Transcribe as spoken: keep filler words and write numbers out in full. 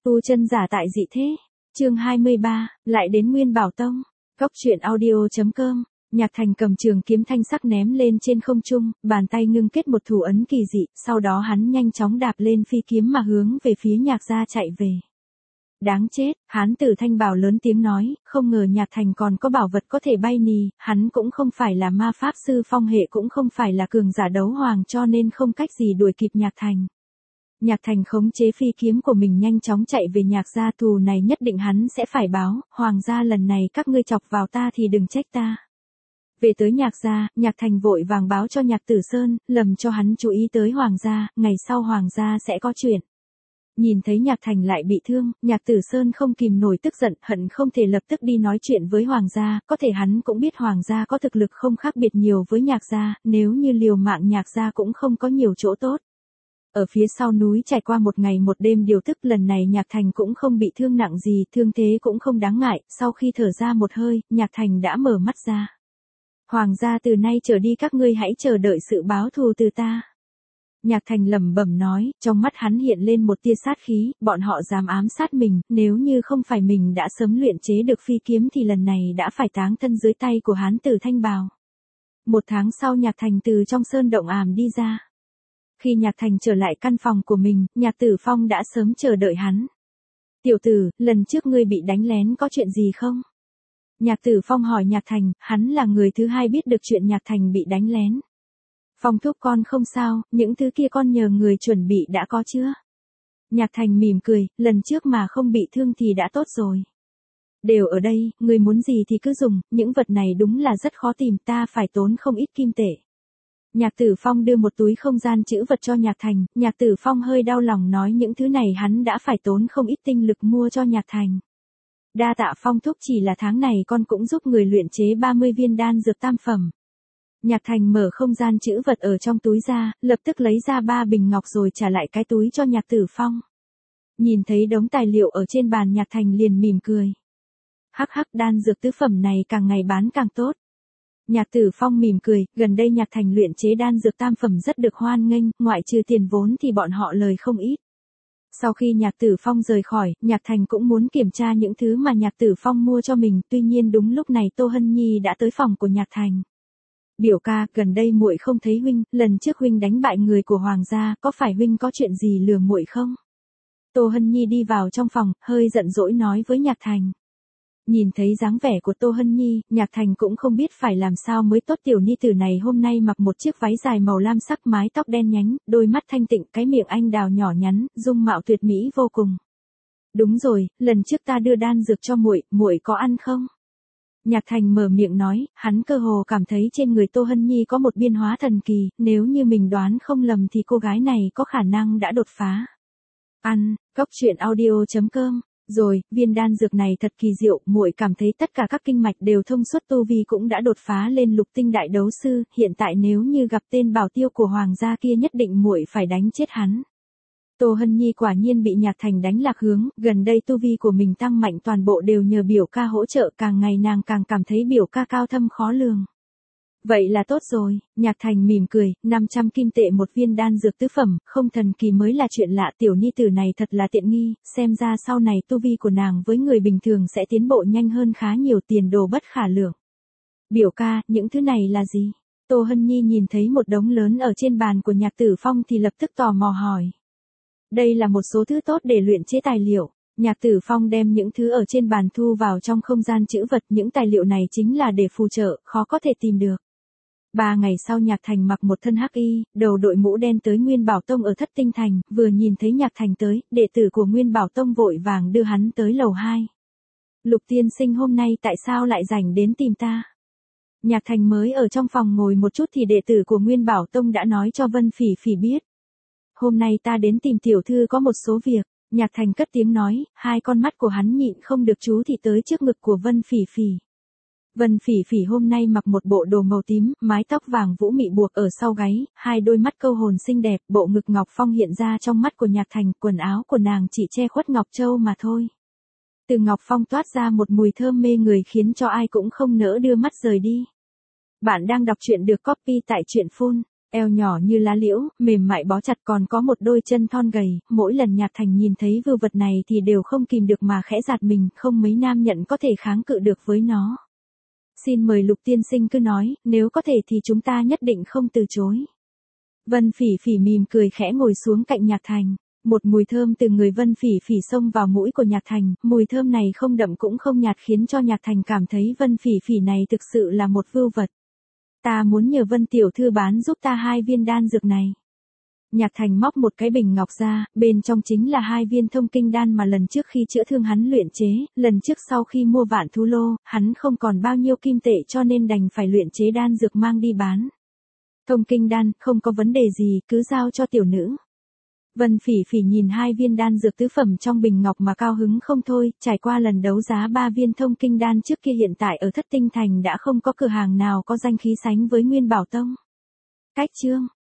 Tu chân giả tại dị thế. Chương hai mươi ba, lại đến Nguyên Bảo Tông. Cốc truyện audio chấm com. Nhạc Thành cầm trường kiếm thanh sắc ném lên trên không trung, bàn tay ngưng kết một thủ ấn kỳ dị, sau đó hắn nhanh chóng đạp lên phi kiếm mà hướng về phía Nhạc gia chạy về. Đáng chết, hán tử thanh bảo lớn tiếng nói, không ngờ Nhạc Thành còn có bảo vật có thể bay nì, hắn cũng không phải là ma pháp sư phong hệ, cũng không phải là cường giả đấu hoàng, cho nên không cách gì đuổi kịp Nhạc Thành. Nhạc Thành khống chế phi kiếm của mình nhanh chóng chạy về Nhạc gia, thù này nhất định hắn sẽ phải báo, hoàng gia lần này các ngươi chọc vào ta thì đừng trách ta. Về tới Nhạc gia, Nhạc Thành vội vàng báo cho Nhạc Tử Sơn, lầm cho hắn chú ý tới hoàng gia, ngày sau hoàng gia sẽ có chuyện. Nhìn thấy Nhạc Thành lại bị thương, Nhạc Tử Sơn không kìm nổi tức giận, hận không thể lập tức đi nói chuyện với hoàng gia, có thể hắn cũng biết hoàng gia có thực lực không khác biệt nhiều với Nhạc gia, nếu như liều mạng Nhạc gia cũng không có nhiều chỗ tốt. Ở phía sau núi trải qua một ngày một đêm điều tức, lần này Nhạc Thành cũng không bị thương nặng gì, thương thế cũng không đáng ngại, sau khi thở ra một hơi, Nhạc Thành đã mở mắt ra. Hoàng gia, từ nay trở đi các ngươi hãy chờ đợi sự báo thù từ ta. Nhạc Thành lẩm bẩm nói, trong mắt hắn hiện lên một tia sát khí, bọn họ dám ám sát mình, nếu như không phải mình đã sớm luyện chế được phi kiếm thì lần này đã phải táng thân dưới tay của hán tử thanh bào. Một tháng sau Nhạc Thành từ trong sơn động ảm đi ra. Khi Nhạc Thành trở lại căn phòng của mình, Nhạc Tử Phong đã sớm chờ đợi hắn. Tiểu tử, lần trước ngươi bị đánh lén có chuyện gì không? Nhạc Tử Phong hỏi Nhạc Thành, hắn là người thứ hai biết được chuyện Nhạc Thành bị đánh lén. Phong thúc con không sao, những thứ kia con nhờ người chuẩn bị đã có chưa? Nhạc Thành mỉm cười, lần trước mà không bị thương thì đã tốt rồi. Đều ở đây, người muốn gì thì cứ dùng, những vật này đúng là rất khó tìm, ta phải tốn không ít kim tệ. Nhạc Tử Phong đưa một túi không gian trữ vật cho Nhạc Thành, Nhạc Tử Phong hơi đau lòng nói những thứ này hắn đã phải tốn không ít tinh lực mua cho Nhạc Thành. Đa tạ Phong thúc, chỉ là tháng này con cũng giúp người luyện chế ba mươi viên đan dược tam phẩm. Nhạc Thành mở không gian trữ vật ở trong túi ra, lập tức lấy ra ba bình ngọc rồi trả lại cái túi cho Nhạc Tử Phong. Nhìn thấy đống tài liệu ở trên bàn, Nhạc Thành liền mỉm cười. Hắc hắc, đan dược tứ phẩm này càng ngày bán càng tốt. Nhạc Tử Phong mỉm cười, gần đây Nhạc Thành luyện chế đan dược tam phẩm rất được hoan nghênh, ngoại trừ tiền vốn thì bọn họ lời không ít. Sau khi Nhạc Tử Phong rời khỏi, Nhạc Thành cũng muốn kiểm tra những thứ mà Nhạc Tử Phong mua cho mình, tuy nhiên đúng lúc này Tô Hân Nhi đã tới phòng của Nhạc Thành. Biểu ca, gần đây muội không thấy huynh, lần trước huynh đánh bại người của hoàng gia, có phải huynh có chuyện gì lừa muội không? Tô Hân Nhi đi vào trong phòng, hơi giận dỗi nói với Nhạc Thành. Nhìn thấy dáng vẻ của Tô Hân Nhi, Nhạc Thành cũng không biết phải làm sao mới tốt, tiểu ni tử này hôm nay mặc một chiếc váy dài màu lam sắc, mái tóc đen nhánh, đôi mắt thanh tịnh, cái miệng anh đào nhỏ nhắn, dung mạo tuyệt mỹ vô cùng. Đúng rồi, lần trước ta đưa đan dược cho muội, muội có ăn không? Nhạc Thành mở miệng nói, hắn cơ hồ cảm thấy trên người Tô Hân Nhi có một biên hóa thần kỳ, nếu như mình đoán không lầm thì cô gái này có khả năng đã đột phá. Ăn, cốc truyện audio chấm com. Rồi, viên đan dược này thật kỳ diệu, muội cảm thấy tất cả các kinh mạch đều thông suốt, tu vi cũng đã đột phá lên lục tinh đại đấu sư, hiện tại nếu như gặp tên bảo tiêu của hoàng gia kia nhất định muội phải đánh chết hắn. Tô Hân Nhi quả nhiên bị Nhạc Thành đánh lạc hướng, gần đây tu vi của mình tăng mạnh toàn bộ đều nhờ biểu ca hỗ trợ, càng ngày nàng càng cảm thấy biểu ca cao thâm khó lường. Vậy là tốt rồi, Nhạc Thành mỉm cười, năm trăm kim tệ một viên đan dược tứ phẩm, không thần kỳ mới là chuyện lạ, tiểu ni tử này thật là tiện nghi, xem ra sau này tu vi của nàng với người bình thường sẽ tiến bộ nhanh hơn khá nhiều, tiền đồ bất khả lượng. Biểu ca, những thứ này là gì? Tô Hân Nhi nhìn thấy một đống lớn ở trên bàn của Nhạc Tử Phong thì lập tức tò mò hỏi. Đây là một số thứ tốt để luyện chế tài liệu. Nhạc Tử Phong đem những thứ ở trên bàn thu vào trong không gian trữ vật, những tài liệu này chính là để phù trợ, khó có thể tìm được. Ba ngày sau Nhạc Thành mặc một thân hắc y, đầu đội mũ đen tới Nguyên Bảo Tông ở Thất Tinh Thành, vừa nhìn thấy Nhạc Thành tới, đệ tử của Nguyên Bảo Tông vội vàng đưa hắn tới lầu hai. Lục tiên sinh, hôm nay tại sao lại rảnh đến tìm ta? Nhạc Thành mới ở trong phòng ngồi một chút thì đệ tử của Nguyên Bảo Tông đã nói cho Vân Phỉ Phỉ biết. Hôm nay ta đến tìm tiểu thư có một số việc. Nhạc Thành cất tiếng nói, hai con mắt của hắn nhịn không được chú thì tới trước ngực của Vân Phỉ Phỉ. Vân Phỉ Phỉ hôm nay mặc một bộ đồ màu tím, mái tóc vàng vũ mị buộc ở sau gáy, hai đôi mắt câu hồn xinh đẹp, bộ ngực ngọc phong hiện ra trong mắt của Nhạc Thành, quần áo của nàng chỉ che khuất ngọc châu mà thôi. Từ ngọc phong toát ra một mùi thơm mê người khiến cho ai cũng không nỡ đưa mắt rời đi. Bạn đang đọc truyện được copy tại truyện phun eo nhỏ như lá liễu, mềm mại bó chặt, còn có một đôi chân thon gầy, mỗi lần Nhạc Thành nhìn thấy vưu vật này thì đều không kìm được mà khẽ giạt mình, không mấy nam nhận có thể kháng cự được với nó. Xin mời Lục tiên sinh cứ nói, nếu có thể thì chúng ta nhất định không từ chối. Vân Phỉ Phỉ mỉm cười khẽ ngồi xuống cạnh Nhạc Thành. Một mùi thơm từ người Vân Phỉ Phỉ xông vào mũi của Nhạc Thành, mùi thơm này không đậm cũng không nhạt khiến cho Nhạc Thành cảm thấy Vân Phỉ Phỉ này thực sự là một vưu vật. Ta muốn nhờ Vân tiểu thư bán giúp ta hai viên đan dược này. Nhạc Thành móc một cái bình ngọc ra, bên trong chính là hai viên thông kinh đan mà lần trước khi chữa thương hắn luyện chế, lần trước sau khi mua vạn thú lô, hắn không còn bao nhiêu kim tệ cho nên đành phải luyện chế đan dược mang đi bán. Thông kinh đan, không có vấn đề gì, cứ giao cho tiểu nữ. Vân Phỉ Phỉ nhìn hai viên đan dược tứ phẩm trong bình ngọc mà cao hứng không thôi, trải qua lần đấu giá ba viên thông kinh đan trước kia hiện tại ở Thất Tinh Thành đã không có cửa hàng nào có danh khí sánh với Nguyên Bảo Tông. Cách chương